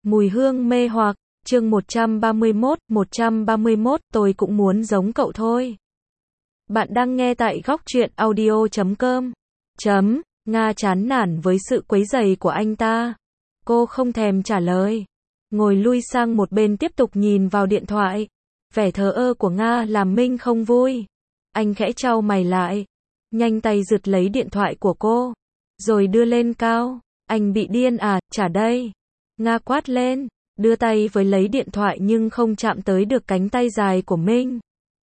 Mùi hương mê hoặc, chương 131, tôi cũng muốn giống cậu thôi. Bạn đang nghe tại góc truyện audio.com. Nga chán nản với sự quấy rầy của anh ta. Cô không thèm trả lời. Ngồi lui sang một bên tiếp tục nhìn vào điện thoại. Vẻ thờ ơ của Nga làm Minh không vui. Anh khẽ chau mày lại. Nhanh tay giật lấy điện thoại của cô. Rồi đưa lên cao. Anh bị điên à, trả đây. Nga quát lên. Đưa tay với lấy điện thoại nhưng không chạm tới được cánh tay dài của Minh.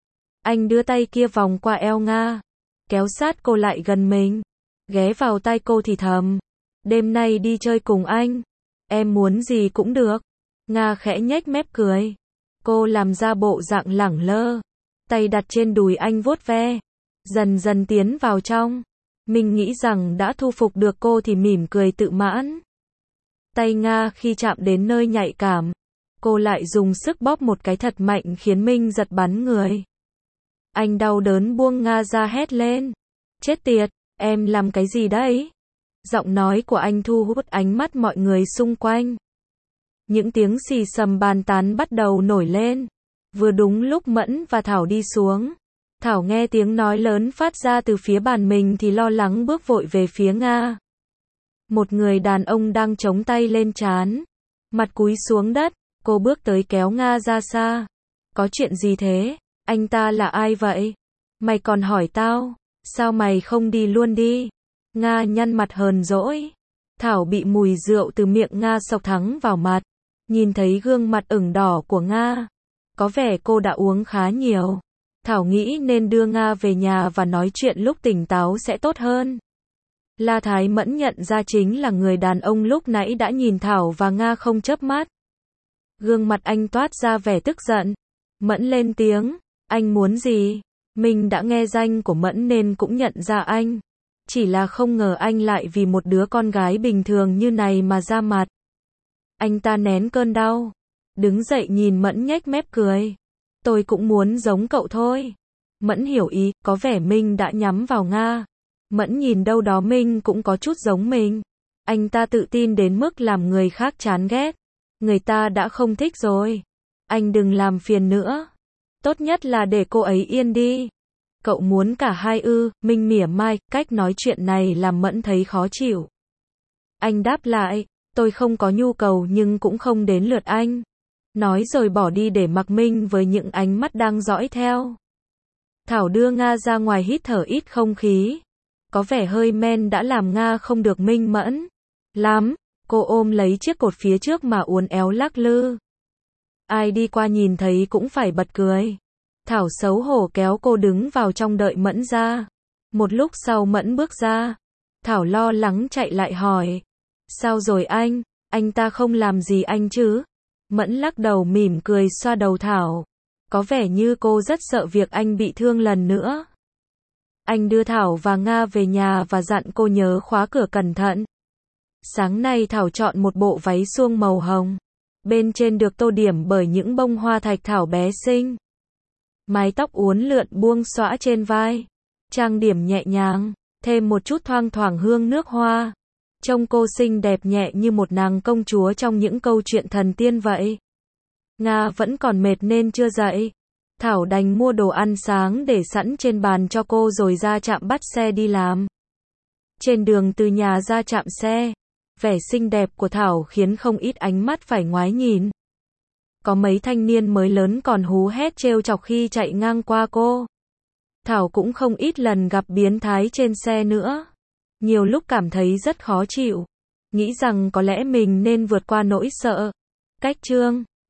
Anh đưa tay kia vòng qua eo Nga. Kéo sát cô lại gần mình. Ghé vào tai cô thì thầm. Đêm nay đi chơi cùng anh. Em muốn gì cũng được. Nga khẽ nhếch mép cười. Cô làm ra bộ dạng lẳng lơ. Tay đặt trên đùi anh vuốt ve. Dần dần tiến vào trong. Mình nghĩ rằng đã thu phục được cô thì mỉm cười tự mãn. Tay Nga khi chạm đến nơi nhạy cảm. Cô lại dùng sức bóp một cái thật mạnh khiến Minh giật bắn người. Anh đau đớn buông Nga ra hét lên. Chết tiệt, em làm cái gì đấy? Giọng nói của anh thu hút ánh mắt mọi người xung quanh. Những tiếng xì xầm bàn tán bắt đầu nổi lên. Vừa đúng lúc Mẫn và Thảo đi xuống. Thảo nghe tiếng nói lớn phát ra từ phía bàn mình thì lo lắng bước vội về phía Nga. Một người đàn ông đang chống tay lên trán. Mặt cúi xuống đất, cô bước tới kéo Nga ra xa. Có chuyện gì thế? Anh ta là ai vậy? Mày còn hỏi tao, sao mày không đi luôn đi? Nga nhăn mặt hờn dỗi. Thảo bị mùi rượu từ miệng Nga xộc thẳng vào mặt. Nhìn thấy gương mặt ửng đỏ của Nga. Có vẻ cô đã uống khá nhiều. Thảo nghĩ nên đưa Nga về nhà và nói chuyện lúc tỉnh táo sẽ tốt hơn. La Thái Mẫn nhận ra chính là người đàn ông lúc nãy đã nhìn Thảo và Nga không chớp mắt. Gương mặt anh toát ra vẻ tức giận. Mẫn lên tiếng, anh muốn gì? Mình đã nghe danh của Mẫn nên cũng nhận ra anh. Chỉ là không ngờ anh lại vì một đứa con gái bình thường như này mà ra mặt. Anh ta nén cơn đau. Đứng dậy nhìn Mẫn nhếch mép cười. Tôi cũng muốn giống cậu thôi. Mẫn hiểu ý, có vẻ Minh đã nhắm vào Nga. Mẫn nhìn đâu đó Minh cũng có chút giống mình. Anh ta tự tin đến mức làm người khác chán ghét. Người ta đã không thích rồi. Anh đừng làm phiền nữa. Tốt nhất là để cô ấy yên đi. Cậu muốn cả hai ư? Minh mỉa mai, cách nói chuyện này làm Mẫn thấy khó chịu. Anh đáp lại, tôi không có nhu cầu nhưng cũng không đến lượt anh. Nói rồi bỏ đi để mặc Minh với những ánh mắt đang dõi theo. Thảo đưa Nga ra ngoài hít thở ít không khí. Có vẻ hơi men đã làm Nga không được minh mẫn lắm. Cô ôm lấy chiếc cột phía trước mà uốn éo lắc lư. Ai đi qua nhìn thấy cũng phải bật cười. Thảo xấu hổ kéo cô đứng vào trong đợi Mẫn ra. Một lúc sau Mẫn bước ra. Thảo lo lắng chạy lại hỏi. Sao rồi anh ta không làm gì anh chứ? Mẫn lắc đầu mỉm cười xoa đầu Thảo. Có vẻ như cô rất sợ việc anh bị thương lần nữa. Anh đưa Thảo và Nga về nhà và dặn cô nhớ khóa cửa cẩn thận. Sáng nay Thảo chọn một bộ váy suông màu hồng. Bên trên được tô điểm bởi những bông hoa thạch thảo bé xinh. Mái tóc uốn lượn buông xõa trên vai. Trang điểm nhẹ nhàng, thêm một chút thoang thoảng hương nước hoa. Trông cô xinh đẹp nhẹ như một nàng công chúa trong những câu chuyện thần tiên vậy. Nga vẫn còn mệt nên chưa dậy. Thảo đành mua đồ ăn sáng để sẵn trên bàn cho cô rồi ra trạm bắt xe đi làm. Trên đường từ nhà ra trạm xe, vẻ xinh đẹp của Thảo khiến không ít ánh mắt phải ngoái nhìn. Có mấy thanh niên mới lớn còn hú hét trêu chọc khi chạy ngang qua cô. Thảo cũng không ít lần gặp biến thái trên xe nữa. Nhiều lúc cảm thấy rất khó chịu. Nghĩ rằng có lẽ mình nên vượt qua nỗi sợ. Cách chương